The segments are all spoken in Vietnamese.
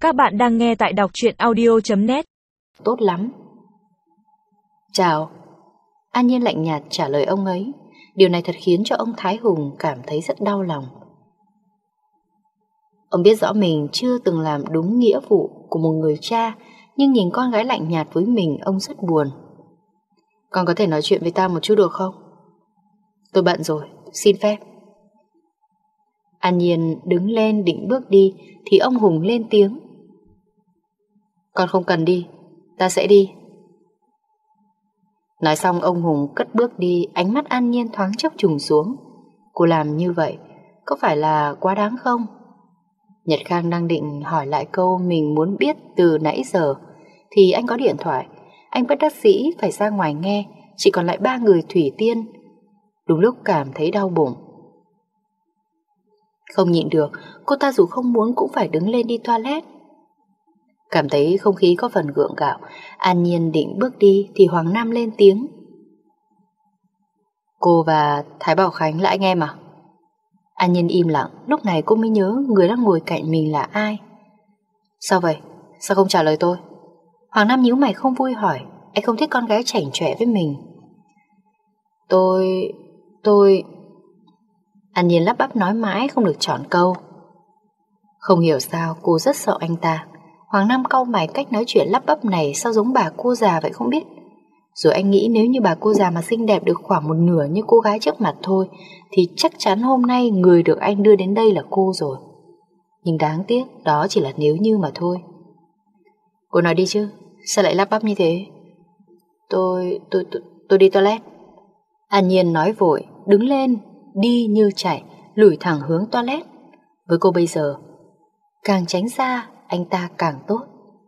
Các bạn đang nghe tại đọc truyện audio.net. Tốt lắm. Chào. An Nhiên lạnh nhạt trả lời ông ấy. Điều này thật khiến cho ông Thái Hùng cảm thấy rất đau lòng. Ông biết rõ mình chưa từng làm đúng nghĩa vụ của một người cha, nhưng nhìn con gái lạnh nhạt với mình, ông rất buồn. Con có thể nói chuyện với ta một chút được không? Tôi bận rồi, xin phép. An Nhiên đứng lên định bước đi thì ông Hùng lên tiếng. Con không cần đi, ta sẽ đi. Nói xong ông Hùng cất bước đi. Ánh mắt An Nhiên thoáng chốc trùng xuống. Cô làm như vậy có phải là quá đáng không? Nhật Khang đang định hỏi lại câu mình muốn biết từ nãy giờ thì anh có điện thoại. Anh bất đắc dĩ phải ra ngoài nghe. Chỉ còn lại 3 người Thủy Tiên. Đúng lúc cảm thấy đau bụng. Không nhịn được, cô ta dù không muốn cũng phải đứng lên đi toilet. Cảm thấy không khí có phần gượng gạo, An Nhiên định bước đi thì Hoàng Nam lên tiếng. Cô và Thái Bảo Khánh là anh em à? An Nhiên im lặng. Lúc này cô mới nhớ người đang ngồi cạnh mình là ai. Sao vậy? Sao không trả lời tôi? Hoàng Nam nhíu mày không vui hỏi. Anh không thích con gái chảnh chọe với mình. Tôi... An Nhiên lắp bắp nói mãi không được chọn câu. Không hiểu sao cô rất sợ anh ta. Hoàng Nam cau mày, cách nói chuyện lắp bắp này sao giống bà cô già vậy không biết. Rồi anh nghĩ nếu như bà cô già mà xinh đẹp được khoảng một nửa như cô gái trước mặt thôi thì chắc chắn hôm nay người được anh đưa đến đây là cô rồi. Nhưng đáng tiếc đó chỉ là nếu như mà thôi. Cô nói đi chứ, sao lại lắp bắp như thế? Tôi đi toilet. An Nhiên nói vội, đứng lên, đi như chạy, lủi thẳng hướng toilet. Với cô bây giờ, càng tránh xa anh ta càng tốt.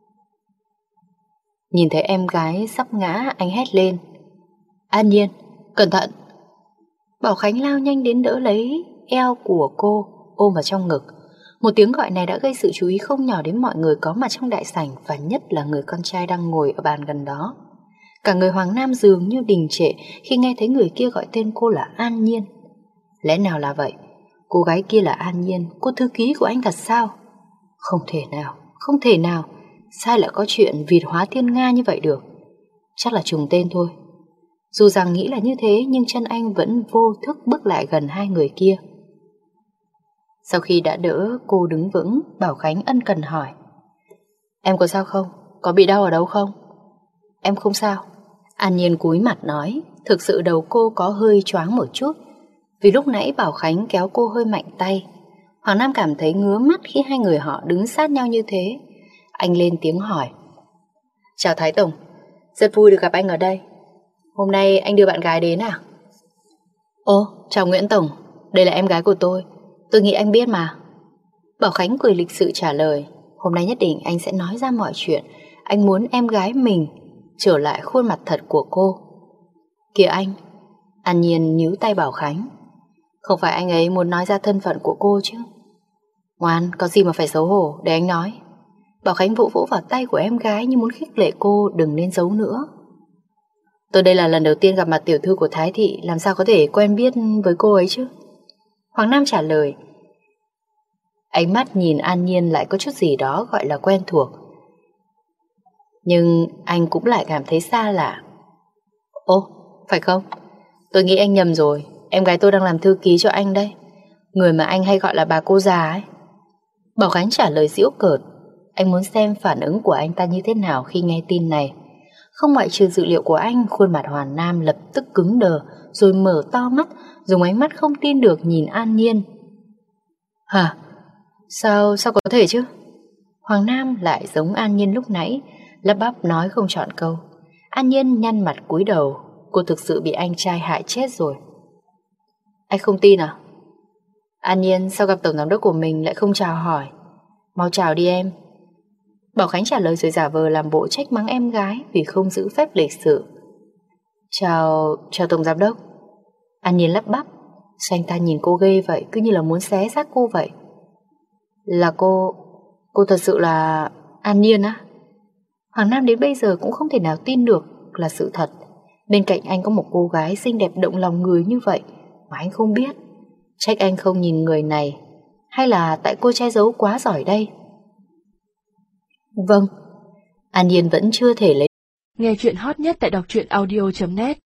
Nhìn thấy em gái sắp ngã, anh hét lên. An Nhiên, cẩn thận. Bảo Khánh lao nhanh đến đỡ lấy eo của cô, ôm vào trong ngực. Một tiếng gọi này đã gây sự chú ý không nhỏ đến mọi người có mặt trong đại sảnh, và nhất là người con trai đang ngồi ở bàn gần đó. Cả người Hoàng Nam dường như đình trệ khi nghe thấy người kia gọi tên cô là An Nhiên. Lẽ nào là vậy? Cô gái kia là An Nhiên, cô thư ký của anh thật sao? Không thể nào. Sao lại có chuyện vịt hóa thiên nga như vậy được? Chắc là trùng tên thôi. Dù rằng nghĩ là như thế, nhưng chân anh vẫn vô thức bước lại gần hai người kia. Sau khi đã đỡ cô đứng vững, Bảo Khánh ân cần hỏi. Em có sao không? Có bị đau ở đâu không? Em không sao. An Nhiên cúi mặt nói. Thực sự đầu cô có hơi choáng một chút, vì lúc nãy Bảo Khánh kéo cô hơi mạnh tay. Hoàng Nam cảm thấy ngứa mắt khi hai người họ đứng sát nhau như thế. Anh lên tiếng hỏi. Chào Thái Tổng, rất vui được gặp anh ở đây. Hôm nay anh đưa bạn gái đến à? Ồ, chào Nguyễn Tổng, đây là em gái của tôi nghĩ anh biết mà. Bảo Khánh cười lịch sự trả lời. Hôm nay nhất định anh sẽ nói ra mọi chuyện. Anh muốn em gái mình trở lại khuôn mặt thật của cô. Kìa anh. An Nhiên níu tay Bảo Khánh. Không phải anh ấy muốn nói ra thân phận của cô chứ? Ngoan, có gì mà phải xấu hổ, để anh nói. Bảo Khánh vỗ vỗ vào tay của em gái như muốn khích lệ cô đừng nên giấu nữa. Tôi đây là lần đầu tiên gặp mặt tiểu thư của Thái thị, làm sao có thể quen biết với cô ấy chứ? Hoàng Nam trả lời. Ánh mắt nhìn An Nhiên lại có chút gì đó gọi là quen thuộc, nhưng anh cũng lại cảm thấy xa lạ. Ồ, phải không? Tôi nghĩ anh nhầm rồi. Em gái tôi đang làm thư ký cho anh đây, người mà anh hay gọi là bà cô già ấy. Bảo Khánh trả lời giễu cợt. Anh muốn xem phản ứng của anh ta như thế nào khi nghe tin này. Không ngoại trừ dự liệu của anh, khuôn mặt Hoàng Nam lập tức cứng đờ, rồi mở to mắt, dùng ánh mắt không tin được nhìn An Nhiên. Hả? Sao có thể chứ? Hoàng Nam lại giống An Nhiên lúc nãy, lắp bắp nói không chọn câu. An Nhiên nhăn mặt cúi đầu. Cô thực sự bị anh trai hại chết rồi. Anh không tin à? An Nhiên, sao gặp tổng giám đốc của mình lại không chào hỏi? Mau chào đi em. Bảo Khánh trả lời rồi giả vờ làm bộ trách mắng em gái vì không giữ phép lịch sự. Chào tổng giám đốc. An Nhiên lắp bắp. Sao anh ta nhìn cô ghê vậy, cứ như là muốn xé xác cô vậy. Là cô thật sự là An Nhiên á? Hoàng Nam đến bây giờ cũng không thể nào tin được là sự thật. Bên cạnh anh có một cô gái xinh đẹp động lòng người như vậy mà anh không biết. Trách anh không nhìn người này, hay là tại cô che giấu quá giỏi đây? Vâng. An Nhiên vẫn chưa thể lấy. Nghe chuyện hot nhất tại đọc truyện audio.net